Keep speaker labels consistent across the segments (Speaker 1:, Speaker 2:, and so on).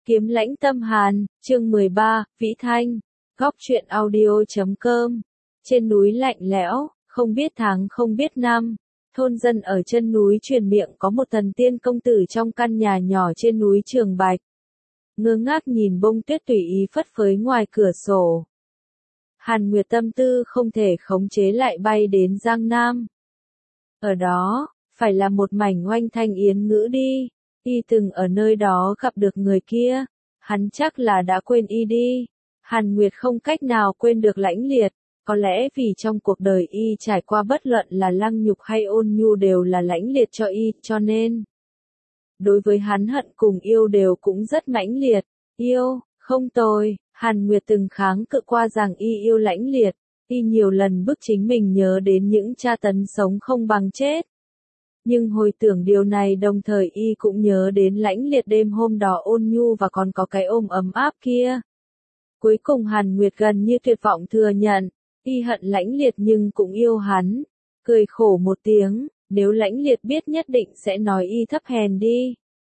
Speaker 1: Kiếm lãnh tâm hàn, chương 13, Vĩ Thanh, góc truyện audio.com. Trên núi lạnh lẽo, không biết tháng không biết năm, thôn dân ở chân núi truyền miệng có một thần tiên công tử trong căn nhà nhỏ trên núi Trường Bạch. Ngơ ngác nhìn bông tuyết tùy ý phất phới ngoài cửa sổ. Hàn Nguyệt tâm tư không thể khống chế lại bay đến Giang Nam. Ở đó, phải là một mảnh oanh thanh yến ngữ đi. Y từng ở nơi đó gặp được người kia, hắn chắc là đã quên y đi. Hàn Nguyệt không cách nào quên được Lãnh Liệt, có lẽ vì trong cuộc đời y trải qua bất luận là lăng nhục hay ôn nhu đều là Lãnh Liệt cho y, cho nên đối với hắn hận cùng yêu đều cũng rất mãnh liệt. Yêu, không tồi, Hàn Nguyệt từng kháng cự qua rằng y yêu Lãnh Liệt, y nhiều lần bức chính mình nhớ đến những tra tấn sống không bằng chết. Nhưng hồi tưởng điều này đồng thời y cũng nhớ đến Lãnh Liệt đêm hôm đó ôn nhu và còn có cái ôm ấm áp kia. Cuối cùng Hàn Nguyệt gần như tuyệt vọng thừa nhận, y hận Lãnh Liệt nhưng cũng yêu hắn. Cười khổ một tiếng, nếu Lãnh Liệt biết nhất định sẽ nói y thấp hèn đi.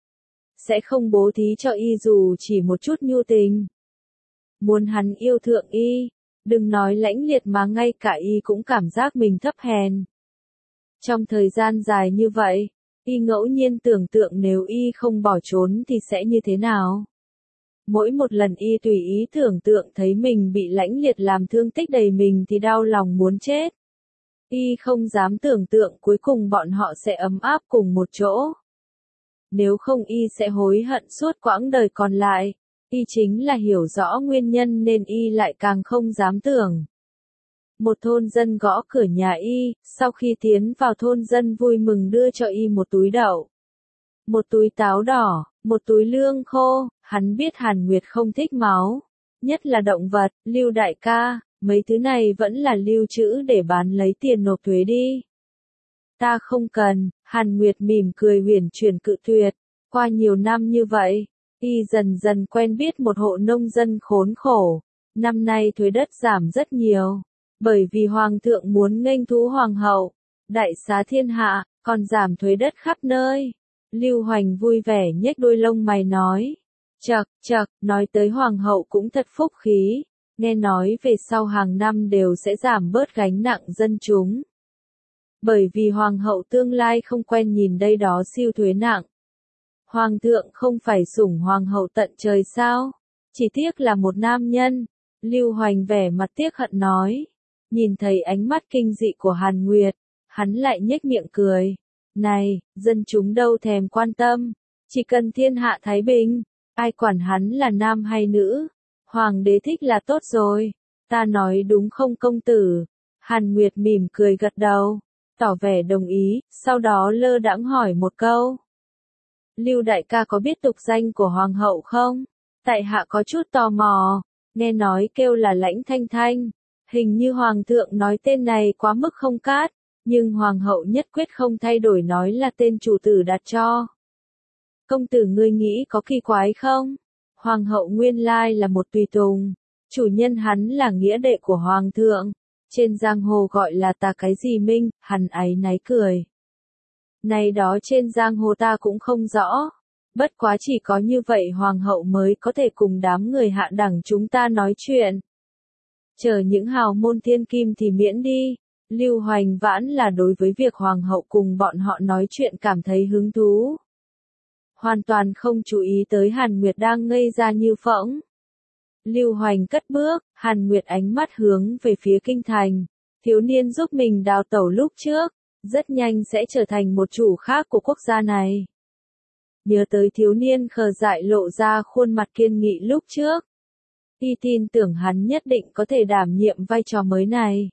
Speaker 1: Sẽ không bố thí cho y dù chỉ một chút nhu tình. Muốn hắn yêu thượng y, đừng nói Lãnh Liệt mà ngay cả y cũng cảm giác mình thấp hèn. Trong thời gian dài như vậy, y ngẫu nhiên tưởng tượng nếu y không bỏ trốn thì sẽ như thế nào. Mỗi một lần y tùy ý tưởng tượng thấy mình bị Lãnh Liệt làm thương tích đầy mình thì đau lòng muốn chết. Y không dám tưởng tượng cuối cùng bọn họ sẽ ấm áp cùng một chỗ. Nếu không y sẽ hối hận suốt quãng đời còn lại. Y chính là hiểu rõ nguyên nhân nên y lại càng không dám tưởng. Một thôn dân gõ cửa nhà y, sau khi tiến vào thôn dân vui mừng đưa cho y một túi đậu, một túi táo đỏ, một túi lương khô. Hắn biết Hàn Nguyệt không thích máu, nhất là động vật. Lưu đại ca, mấy thứ này vẫn là lưu trữ để bán lấy tiền nộp thuế đi. Ta không cần, Hàn Nguyệt mỉm cười huyền chuyển cự tuyệt. Qua nhiều năm như vậy, y dần dần quen biết một hộ nông dân khốn khổ. Năm nay thuế đất giảm rất nhiều. Bởi vì Hoàng thượng muốn nghênh thú Hoàng hậu, đại xá thiên hạ, còn giảm thuế đất khắp nơi. Lưu Hoành vui vẻ nhếch đôi lông mày nói. Chậc, chậc, nói tới Hoàng hậu cũng thật phúc khí, nghe nói về sau hàng năm đều sẽ giảm bớt gánh nặng dân chúng. Bởi vì Hoàng hậu tương lai không quen nhìn đây đó siêu thuế nặng. Hoàng thượng không phải sủng Hoàng hậu tận trời sao? Chỉ tiếc là một nam nhân. Lưu Hoành vẻ mặt tiếc hận nói. Nhìn thấy ánh mắt kinh dị của Hàn Nguyệt, hắn lại nhếch miệng cười. Này, dân chúng đâu thèm quan tâm, chỉ cần thiên hạ thái bình, ai quản hắn là nam hay nữ, hoàng đế thích là tốt rồi, ta nói đúng không công tử? Hàn Nguyệt mỉm cười gật đầu, tỏ vẻ đồng ý, sau đó lơ đãng hỏi một câu. Lưu đại ca có biết tục danh của hoàng hậu không? Tại hạ có chút tò mò, nghe nói kêu là Lãnh Thanh Thanh. Hình như Hoàng thượng nói tên này quá mức không cát, nhưng Hoàng hậu nhất quyết không thay đổi nói là tên chủ tử đặt cho. Công tử ngươi nghĩ có kỳ quái không? Hoàng hậu nguyên lai là một tùy tùng, chủ nhân hắn là nghĩa đệ của Hoàng thượng, trên giang hồ gọi là ta cái gì Minh, hắn áy náy cười. Này đó trên giang hồ ta cũng không rõ, bất quá chỉ có như vậy Hoàng hậu mới có thể cùng đám người hạ đẳng chúng ta nói chuyện. Chờ những hào môn thiên kim thì miễn đi. Lưu Hoành vãn là đối với việc Hoàng hậu cùng bọn họ nói chuyện cảm thấy hứng thú. Hoàn toàn không chú ý tới Hàn Nguyệt đang ngây ra như phỗng. Lưu Hoành cất bước, Hàn Nguyệt ánh mắt hướng về phía kinh thành. Thiếu niên giúp mình đào tẩu lúc trước, rất nhanh sẽ trở thành một chủ khác của quốc gia này. Nhớ tới thiếu niên khờ dại lộ ra khuôn mặt kiên nghị lúc trước. Y tin tưởng hắn nhất định có thể đảm nhiệm vai trò mới này.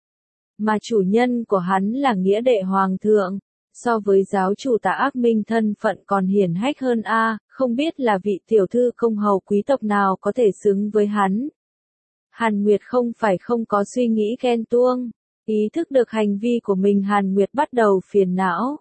Speaker 1: Mà chủ nhân của hắn là nghĩa đệ Hoàng thượng, so với giáo chủ Tạ Ác Minh thân phận còn hiển hách hơn không biết là vị tiểu thư công hầu quý tộc nào có thể xứng với hắn. Hàn Nguyệt không phải không có suy nghĩ ghen tuông, ý thức được hành vi của mình Hàn Nguyệt bắt đầu phiền não.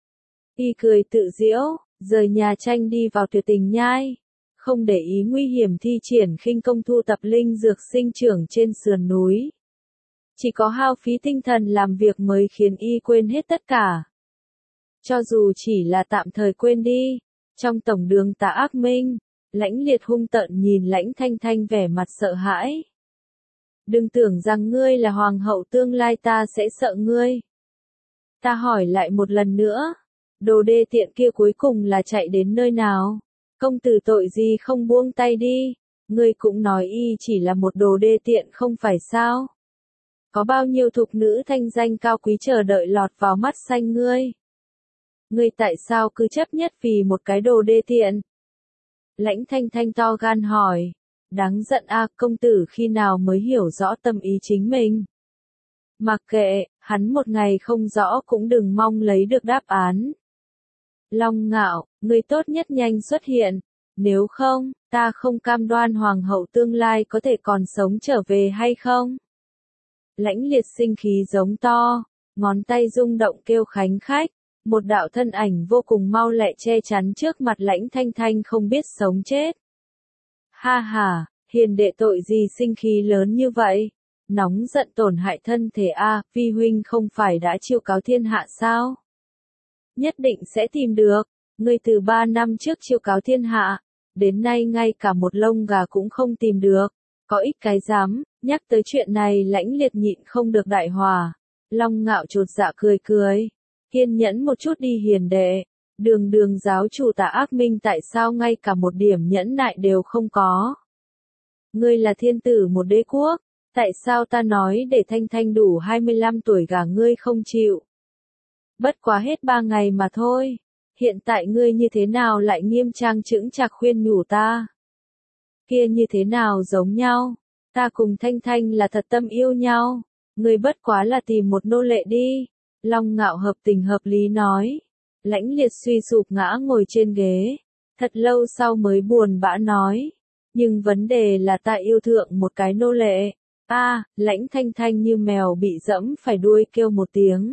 Speaker 1: Y cười tự giễu, rời nhà tranh đi vào Tuyệt Tình Nhai. Không để ý nguy hiểm thi triển khinh công thu tập linh dược sinh trưởng trên sườn núi. Chỉ có hao phí tinh thần làm việc mới khiến y quên hết tất cả. Cho dù chỉ là tạm thời quên đi, trong tổng đường Tạ Ác Minh, Lãnh Liệt hung tợn nhìn Lãnh Thanh Thanh vẻ mặt sợ hãi. Đừng tưởng rằng ngươi là hoàng hậu tương lai ta sẽ sợ ngươi. Ta hỏi lại một lần nữa, đồ đê tiện kia cuối cùng là chạy đến nơi nào? Công tử tội gì không buông tay đi, ngươi cũng nói y chỉ là một đồ đê tiện không phải sao? Có bao nhiêu thục nữ thanh danh cao quý chờ đợi lọt vào mắt xanh ngươi? Ngươi tại sao cứ chấp nhất vì một cái đồ đê tiện? Lãnh Thanh Thanh to gan hỏi. Đáng giận a, công tử khi nào mới hiểu rõ tâm ý chính mình? Mặc kệ, hắn một ngày không rõ cũng đừng mong lấy được đáp án. Long Ngạo, ngươi tốt nhất nhanh xuất hiện, nếu không, ta không cam đoan hoàng hậu tương lai có thể còn sống trở về hay không? Lãnh Liệt sinh khí giống to, ngón tay rung động kêu khánh khách, một đạo thân ảnh vô cùng mau lẹ che chắn trước mặt Lãnh Thanh Thanh không biết sống chết. Ha ha, hiền đệ tội gì sinh khí lớn như vậy? Nóng giận tổn hại thân thể a, vi huynh không phải đã chiêu cáo thiên hạ sao? Nhất định sẽ tìm được, ngươi từ 3 năm trước chiêu cáo thiên hạ, đến nay ngay cả một lông gà cũng không tìm được, có ít cái dám, nhắc tới chuyện này Lãnh Liệt nhịn không được đại hòa. Long Ngạo chột dạ cười cười, kiên nhẫn một chút đi hiền đệ, đường giáo chủ Tạ Ác Minh tại sao ngay cả một điểm nhẫn nại đều không có? Ngươi là thiên tử một đế quốc, tại sao ta nói để Thanh Thanh đủ 25 tuổi gả ngươi không chịu? Bất quá hết 3 ngày mà thôi, hiện tại ngươi như thế nào lại nghiêm trang chững chạc khuyên nhủ ta? Kia như thế nào giống nhau, ta cùng Thanh Thanh là thật tâm yêu nhau, ngươi bất quá là tìm một nô lệ đi. Long Ngạo hợp tình hợp lý nói. Lãnh Liệt suy sụp ngã ngồi trên ghế, thật lâu sau mới buồn bã nói. Nhưng vấn đề là ta yêu thượng một cái nô lệ. Lãnh Thanh Thanh như mèo bị dẫm phải đuôi kêu một tiếng.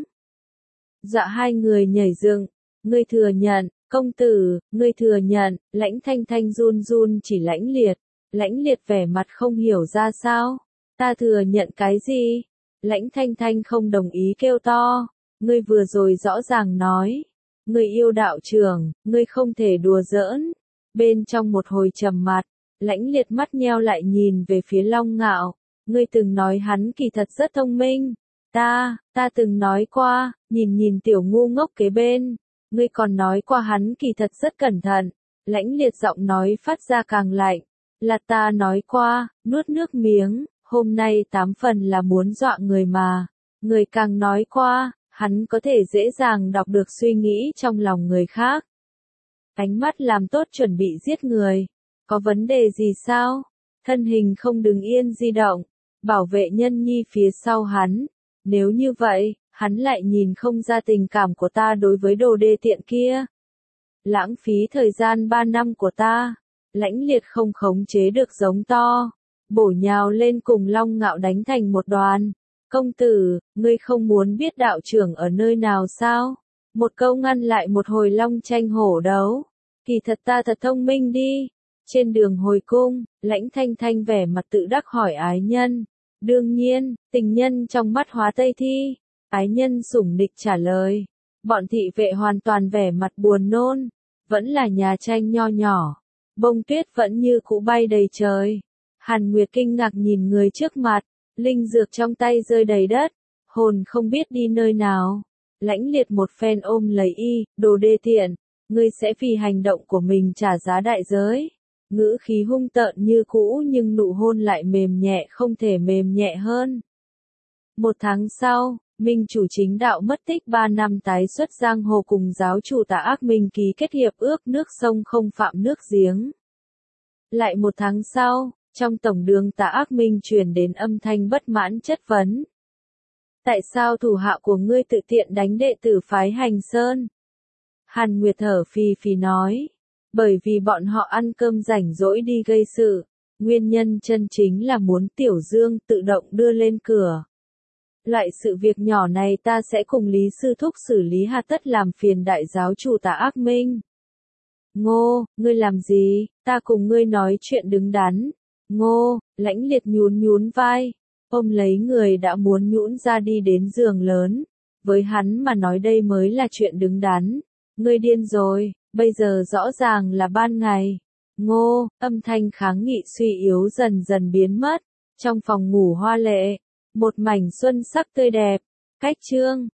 Speaker 1: Dạ hai người nhảy dựng, ngươi thừa nhận, công tử, ngươi thừa nhận, Lãnh Thanh Thanh run run chỉ Lãnh Liệt. Lãnh Liệt vẻ mặt không hiểu ra sao. Ta thừa nhận cái gì? Lãnh Thanh Thanh không đồng ý kêu to. Ngươi vừa rồi rõ ràng nói, ngươi yêu đạo trưởng, ngươi không thể đùa giỡn. Bên trong một hồi trầm mặc, Lãnh Liệt mắt nheo lại nhìn về phía Long Ngạo. Ngươi từng nói hắn kỳ thật rất thông minh. Ta từng nói qua, nhìn tiểu ngu ngốc kế bên. Ngươi còn nói qua hắn kỳ thật rất cẩn thận. Lãnh Liệt giọng nói phát ra càng lạnh. Là ta nói qua, nuốt nước miếng, hôm nay 8 phần là muốn dọa người mà. Người càng nói qua, hắn có thể dễ dàng đọc được suy nghĩ trong lòng người khác. Ánh mắt làm tốt chuẩn bị giết người. Có vấn đề gì sao? Thân hình không đứng yên di động, bảo vệ nhân nhi phía sau hắn. Nếu như vậy, hắn lại nhìn không ra tình cảm của ta đối với đồ đê tiện kia. Lãng phí thời gian 3 năm của ta. Lãnh Liệt không khống chế được giống to, bổ nhào lên cùng Long Ngạo đánh thành một đoàn. Công tử, ngươi không muốn biết đạo trưởng ở nơi nào sao? Một câu ngăn lại một hồi long tranh hổ đấu. Kỳ thật ta thật thông minh đi. Trên đường hồi cung, Lãnh Thanh Thanh vẻ mặt tự đắc hỏi ái nhân. Đương nhiên, tình nhân trong mắt hóa tây thi. Ái nhân sủng nịch trả lời. Bọn thị vệ hoàn toàn vẻ mặt buồn nôn. Vẫn là nhà tranh nho nhỏ. Bông tuyết vẫn như cũ bay đầy trời. Hàn Nguyệt kinh ngạc nhìn người trước mặt. Linh dược trong tay rơi đầy đất. Hồn không biết đi nơi nào. Lãnh Liệt một phen ôm lấy y, đồ đê tiện. Ngươi sẽ vì hành động của mình trả giá đại giới. Ngữ khí hung tợn như cũ nhưng nụ hôn lại mềm nhẹ không thể mềm nhẹ hơn. 1 tháng sau, Minh chủ chính đạo mất tích 3 năm tái xuất giang hồ cùng giáo chủ Tạ Ác Minh ký kết hiệp ước nước sông không phạm nước giếng. Lại 1 tháng sau, trong tổng đường Tạ Ác Minh truyền đến âm thanh bất mãn chất vấn. Tại sao thủ hạ của ngươi tự tiện đánh đệ tử phái Hành Sơn? Hàn Nguyệt thở phì phì nói. Bởi vì bọn họ ăn cơm rảnh rỗi đi gây sự. Nguyên nhân chân chính là muốn Tiểu Dương tự động đưa lên cửa. Loại sự việc nhỏ này ta sẽ cùng Lý Sư Thúc xử lý hà tất làm phiền đại giáo chủ Tạ Ác Minh. Ngô, ngươi làm gì? Ta cùng ngươi nói chuyện đứng đắn. Ngô, Lãnh Liệt nhún vai, ôm lấy người đã muốn nhũn ra đi đến giường lớn. Với hắn mà nói đây mới là chuyện đứng đắn. Ngươi điên rồi, bây giờ rõ ràng là ban ngày. Ngô, âm thanh kháng nghị suy yếu dần dần biến mất. Trong phòng ngủ hoa lệ, một mảnh xuân sắc tươi đẹp. Cách chương